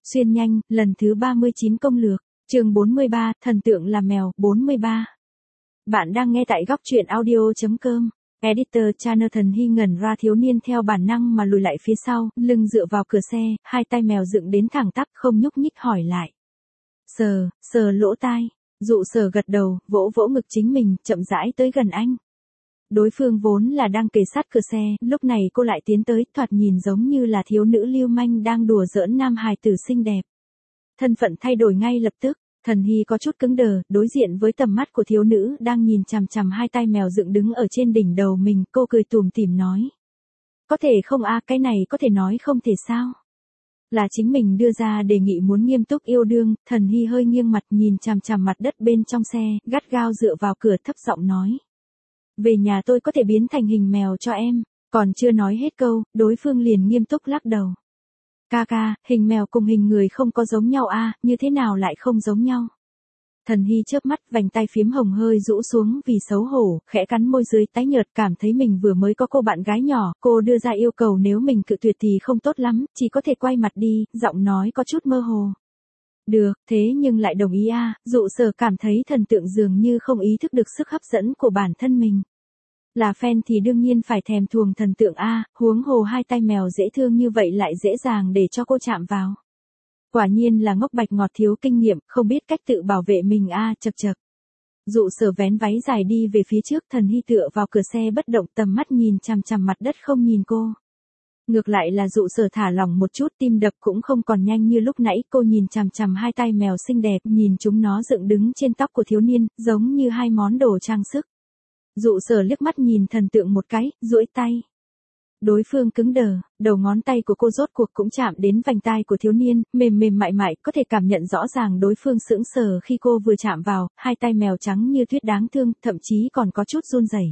Xuyên nhanh, lần thứ 39 công lược, chương 43, thần tượng là mèo, 43. Bạn đang nghe tại góc truyện audio.com. Editor Channel. Thần Hy ngẩn ra, thiếu niên theo bản năng mà lùi lại phía sau, lưng dựa vào cửa xe, hai tay mèo dựng đến thẳng tắp, không nhúc nhích hỏi lại. Sờ lỗ tai. Dụ Sở gật đầu, vỗ vỗ ngực chính mình, chậm rãi tới gần anh. Đối phương vốn là đang kề sát cửa xe, lúc này cô lại tiến tới, thoạt nhìn giống như là thiếu nữ lưu manh đang đùa giỡn nam hài tử xinh đẹp. Thân phận thay đổi ngay lập tức, Thần Hy có chút cứng đờ, đối diện với tầm mắt của thiếu nữ đang nhìn chằm chằm hai tay mèo dựng đứng ở trên đỉnh đầu mình, cô cười tủm tỉm nói. Có thể không cái này có thể nói không thể sao? Là chính mình đưa ra đề nghị muốn nghiêm túc yêu đương. Thần Hy hơi nghiêng mặt nhìn chằm chằm mặt đất bên trong xe, gắt gao dựa vào cửa thấp giọng nói. Về nhà tôi có thể biến thành hình mèo cho em. Còn chưa nói hết câu, đối phương liền nghiêm túc lắc đầu. Ca, hình mèo cùng hình người không có giống nhau như thế nào lại không giống nhau? Thần Hy chớp mắt, vành tay phím hồng hơi rũ xuống vì xấu hổ, khẽ cắn môi dưới tái nhợt, cảm thấy mình vừa mới có cô bạn gái nhỏ, cô đưa ra yêu cầu nếu mình cự tuyệt thì không tốt lắm, chỉ có thể quay mặt đi, giọng nói có chút mơ hồ. Được, thế nhưng lại đồng ý Dụ Sở cảm thấy thần tượng dường như không ý thức được sức hấp dẫn của bản thân mình. Là fan thì đương nhiên phải thèm thuồng thần tượng huống hồ hai tay mèo dễ thương như vậy lại dễ dàng để cho cô chạm vào. Quả nhiên là ngốc bạch ngọt thiếu kinh nghiệm, không biết cách tự bảo vệ mình chậc. Dụ Sở vén váy dài đi về phía trước, Thần Hy tựa vào cửa xe bất động, tầm mắt nhìn chằm chằm mặt đất không nhìn cô. Ngược lại là Dụ Sở thả lỏng một chút, tim đập cũng không còn nhanh như lúc nãy, cô nhìn chằm chằm hai tay mèo xinh đẹp, nhìn chúng nó dựng đứng trên tóc của thiếu niên, giống như hai món đồ trang sức. Dụ Sở liếc mắt nhìn thần tượng một cái, duỗi tay. Đối phương cứng đờ, đầu ngón tay của cô rốt cuộc cũng chạm đến vành tai của thiếu niên, mềm mại, có thể cảm nhận rõ ràng đối phương sững sờ khi cô vừa chạm vào, hai tay mèo trắng như tuyết đáng thương, thậm chí còn có chút run rẩy.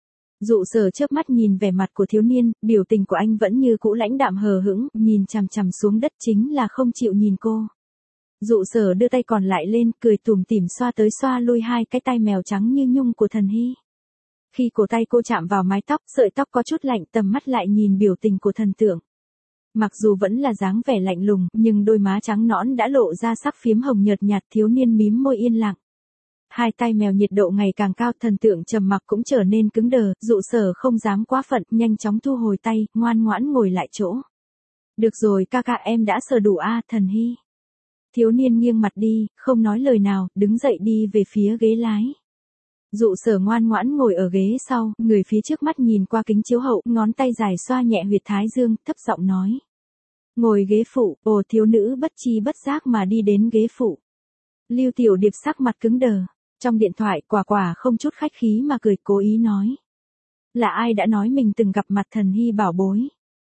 Dụ Sở chớp mắt nhìn vẻ mặt của thiếu niên, biểu tình của anh vẫn như cũ lãnh đạm hờ hững, nhìn chằm chằm xuống đất chính là không chịu nhìn cô. Dụ Sở đưa tay còn lại lên, cười tủm tỉm xoa tới xoa lui hai cái tay mèo trắng như nhung của Thần Hy. Khi cổ tay cô chạm vào mái tóc, sợi tóc có chút lạnh, tầm mắt lại nhìn biểu tình của thần tượng. Mặc dù vẫn là dáng vẻ lạnh lùng, nhưng đôi má trắng nõn đã lộ ra sắc phiếm hồng nhợt nhạt, thiếu niên mím môi yên lặng. Hai tay mèo nhiệt độ ngày càng cao, thần tượng trầm mặc cũng trở nên cứng đờ, Dụ Sở không dám quá phận, nhanh chóng thu hồi tay, ngoan ngoãn ngồi lại chỗ. Được rồi ca, em đã sờ đủ Thần Hy. Thiếu niên nghiêng mặt đi, không nói lời nào, đứng dậy đi về phía ghế lái. Dụ Sở ngoan ngoãn ngồi ở ghế sau, người phía trước mắt nhìn qua kính chiếu hậu, ngón tay dài xoa nhẹ huyệt thái dương, thấp giọng nói. Ngồi ghế phụ, thiếu nữ bất chi bất giác mà đi đến ghế phụ. Lưu Tiểu Điệp sắc mặt cứng đờ. Trong điện thoại, quả không chút khách khí mà cười, cố ý nói. Là ai đã nói mình từng gặp mặt Thần Hy bảo bối?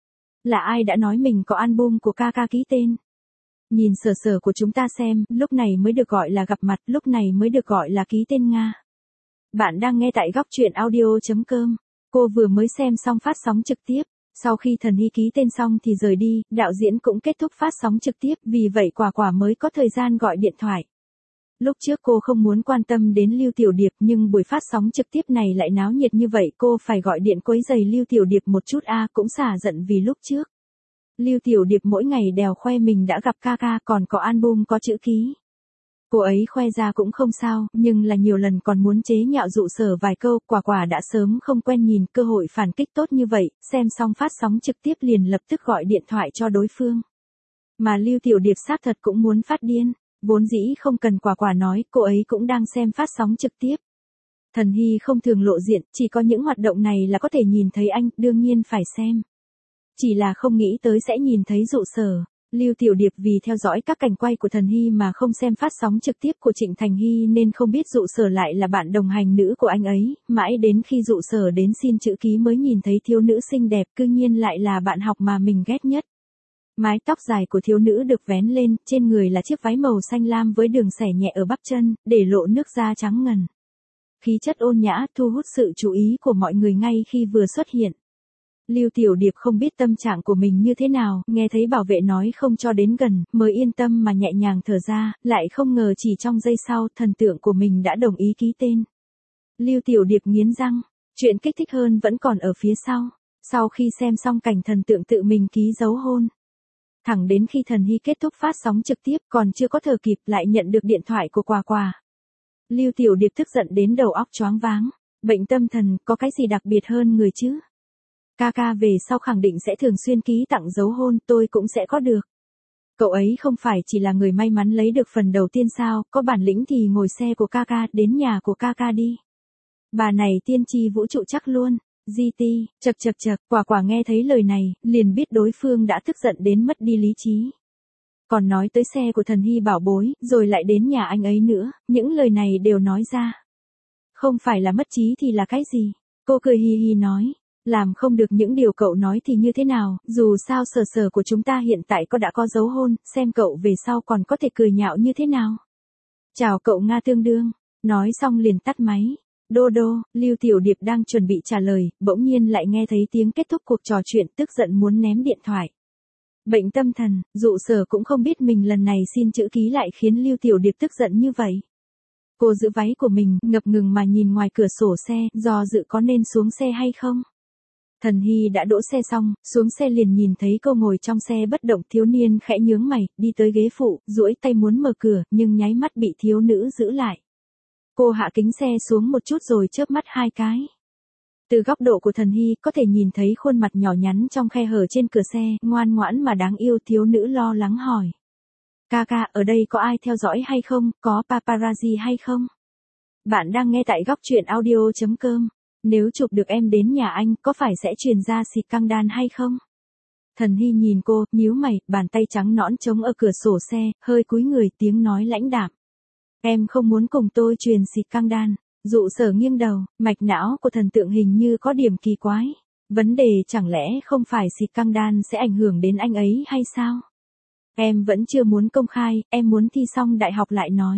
Là ai đã nói mình có album của ca ký tên? Nhìn sở của chúng ta xem, lúc này mới được gọi là gặp mặt, lúc này mới được gọi là ký tên Nga. Bạn đang nghe tại góc truyện audio.com. Cô vừa mới xem xong phát sóng trực tiếp. Sau khi Thần Hy ký tên xong thì rời đi, đạo diễn cũng kết thúc phát sóng trực tiếp, vì vậy quả mới có thời gian gọi điện thoại. Lúc trước cô không muốn quan tâm đến Lưu Tiểu Điệp, nhưng buổi phát sóng trực tiếp này lại náo nhiệt như vậy, cô phải gọi điện quấy rầy Lưu Tiểu Điệp một chút cũng xả giận vì lúc trước. Lưu Tiểu Điệp mỗi ngày đều khoe mình đã gặp ca, còn có album có chữ ký. Cô ấy khoe ra cũng không sao, nhưng là nhiều lần còn muốn chế nhạo Dụ Sở vài câu, quả đã sớm không quen nhìn cơ hội phản kích tốt như vậy, xem xong phát sóng trực tiếp liền lập tức gọi điện thoại cho đối phương. Mà Lưu Tiểu Điệp xác thật cũng muốn phát điên, vốn dĩ không cần quả nói, cô ấy cũng đang xem phát sóng trực tiếp. Thần Hy không thường lộ diện, chỉ có những hoạt động này là có thể nhìn thấy anh, đương nhiên phải xem. Chỉ là không nghĩ tới sẽ nhìn thấy Dụ Sở. Lưu Tiểu Điệp vì theo dõi các cảnh quay của Thần Hy mà không xem phát sóng trực tiếp của Trịnh Thành Hy nên không biết Dụ Sở lại là bạn đồng hành nữ của anh ấy, mãi đến khi Dụ Sở đến xin chữ ký mới nhìn thấy thiếu nữ xinh đẹp, cư nhiên lại là bạn học mà mình ghét nhất. Mái tóc dài của thiếu nữ được vén lên, trên người là chiếc váy màu xanh lam với đường xẻ nhẹ ở bắp chân, để lộ nước da trắng ngần. Khí chất ôn nhã, thu hút sự chú ý của mọi người ngay khi vừa xuất hiện. Lưu Tiểu Điệp không biết tâm trạng của mình như thế nào, nghe thấy bảo vệ nói không cho đến gần, mới yên tâm mà nhẹ nhàng thở ra, lại không ngờ chỉ trong giây sau, thần tượng của mình đã đồng ý ký tên. Lưu Tiểu Điệp nghiến răng, chuyện kích thích hơn vẫn còn ở phía sau. Sau khi xem xong cảnh thần tượng tự mình ký dấu hôn, Thẳng đến khi Thần Hy kết thúc phát sóng trực tiếp còn chưa có thở kịp lại nhận được điện thoại của Quả Quả. Lưu Tiểu Điệp tức giận đến đầu óc choáng váng. Bệnh tâm thần có cái gì đặc biệt hơn người chứ? Ca ca về sau khẳng định sẽ thường xuyên ký tặng dấu hôn, tôi cũng sẽ có được. Cậu ấy không phải chỉ là người may mắn lấy được phần đầu tiên sao, có bản lĩnh thì ngồi xe của ca ca đến nhà của ca ca đi. Bà này tiên tri vũ trụ chắc luôn. GT, chật, Quả Quả nghe thấy lời này, liền biết đối phương đã tức giận đến mất đi lý trí. Còn nói tới xe của Thần Hy bảo bối, rồi lại đến nhà anh ấy nữa, những lời này đều nói ra. Không phải là mất trí thì là cái gì? Cô cười hi hi nói, làm không được những điều cậu nói thì như thế nào, dù sao sở của chúng ta hiện tại đã có dấu hôn, xem cậu về sau còn có thể cười nhạo như thế nào. Chào cậu Nga tương đương, nói xong liền tắt máy. Đô, Lưu Tiểu Điệp đang chuẩn bị trả lời, bỗng nhiên lại nghe thấy tiếng kết thúc cuộc trò chuyện, tức giận muốn ném điện thoại. Bệnh tâm thần, Dụ Sở cũng không biết mình lần này xin chữ ký lại khiến Lưu Tiểu Điệp tức giận như vậy. Cô giữ váy của mình, ngập ngừng mà nhìn ngoài cửa sổ xe, do dự có nên xuống xe hay không. Thần Hy đã đỗ xe xong, xuống xe liền nhìn thấy cô ngồi trong xe bất động, thiếu niên khẽ nhướng mày, đi tới ghế phụ, duỗi tay muốn mở cửa, nhưng nháy mắt bị thiếu nữ giữ lại. Cô hạ kính xe xuống một chút rồi chớp mắt 2 cái. Từ góc độ của Thần Hy có thể nhìn thấy khuôn mặt nhỏ nhắn trong khe hở trên cửa xe, ngoan ngoãn mà đáng yêu. Thiếu nữ lo lắng hỏi. Ca ca, ở đây có ai theo dõi hay không, có paparazzi hay không? Bạn đang nghe tại góc truyện audio.com. Nếu chụp được em đến nhà anh, có phải sẽ truyền ra xịt căng đan hay không? Thần Hy nhìn cô, nhíu mày, bàn tay trắng nõn chống ở cửa sổ xe, hơi cúi người, tiếng nói lãnh đạm. Em không muốn cùng tôi truyền xịt căng đan. Dụ Sở nghiêng đầu, mạch não của thần tượng hình như có điểm kỳ quái. Vấn đề chẳng lẽ không phải xịt căng đan sẽ ảnh hưởng đến anh ấy hay sao? Em vẫn chưa muốn công khai, em muốn thi xong đại học lại nói.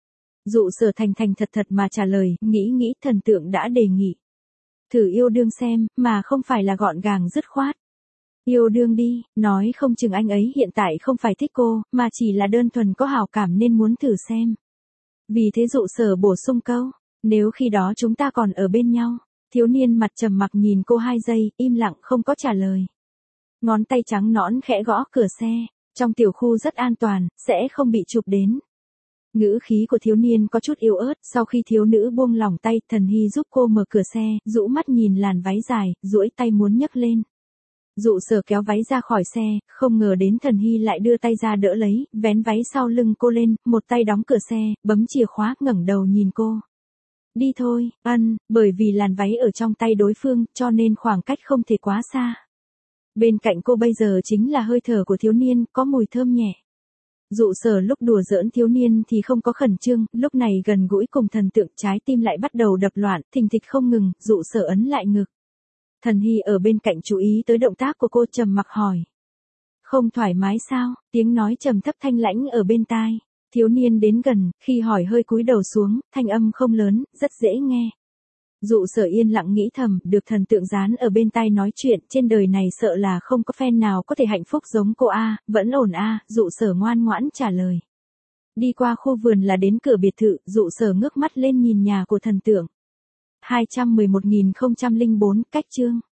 Dụ Sở thành thật mà trả lời, nghĩ thần tượng đã đề nghị. Thử yêu đương xem, mà không phải là gọn gàng dứt khoát. Yêu đương đi, nói không chừng anh ấy hiện tại không phải thích cô, mà chỉ là đơn thuần có hảo cảm nên muốn thử xem. Vì thế Dụ Sở bổ sung câu, nếu khi đó chúng ta còn ở bên nhau. Thiếu niên mặt trầm mặc nhìn cô 2 giây, im lặng không có trả lời. Ngón tay trắng nõn khẽ gõ cửa xe, trong tiểu khu rất an toàn, sẽ không bị chụp đến. Ngữ khí của thiếu niên có chút yếu ớt, sau khi thiếu nữ buông lỏng tay, Thần Hy giúp cô mở cửa xe, rũ mắt nhìn làn váy dài, duỗi tay muốn nhấc lên. Dụ Sở kéo váy ra khỏi xe, không ngờ đến Thần Hy lại đưa tay ra đỡ lấy, vén váy sau lưng cô lên, một tay đóng cửa xe, bấm chìa khóa, ngẩng đầu nhìn cô. Đi thôi, bởi vì làn váy ở trong tay đối phương, cho nên khoảng cách không thể quá xa. Bên cạnh cô bây giờ chính là hơi thở của thiếu niên, có mùi thơm nhẹ. Dụ Sở lúc đùa giỡn thiếu niên thì không có khẩn trương, lúc này gần gũi cùng thần tượng, trái tim lại bắt đầu đập loạn, thình thịch không ngừng. Dụ Sở ấn lại ngực. Thần Hy ở bên cạnh chú ý tới động tác của cô, trầm mặc hỏi. Không thoải mái sao? Tiếng nói trầm thấp thanh lãnh ở bên tai. Thiếu niên đến gần, khi hỏi hơi cúi đầu xuống, thanh âm không lớn, rất dễ nghe. Dụ Sở yên lặng nghĩ thầm, được thần tượng dán ở bên tai nói chuyện, trên đời này sợ là không có fan nào có thể hạnh phúc giống cô a, vẫn ổn a. Dụ Sở ngoan ngoãn trả lời. Đi qua khu vườn là đến cửa biệt thự, Dụ Sở ngước mắt lên nhìn nhà của thần tượng. 211.004 cách chương.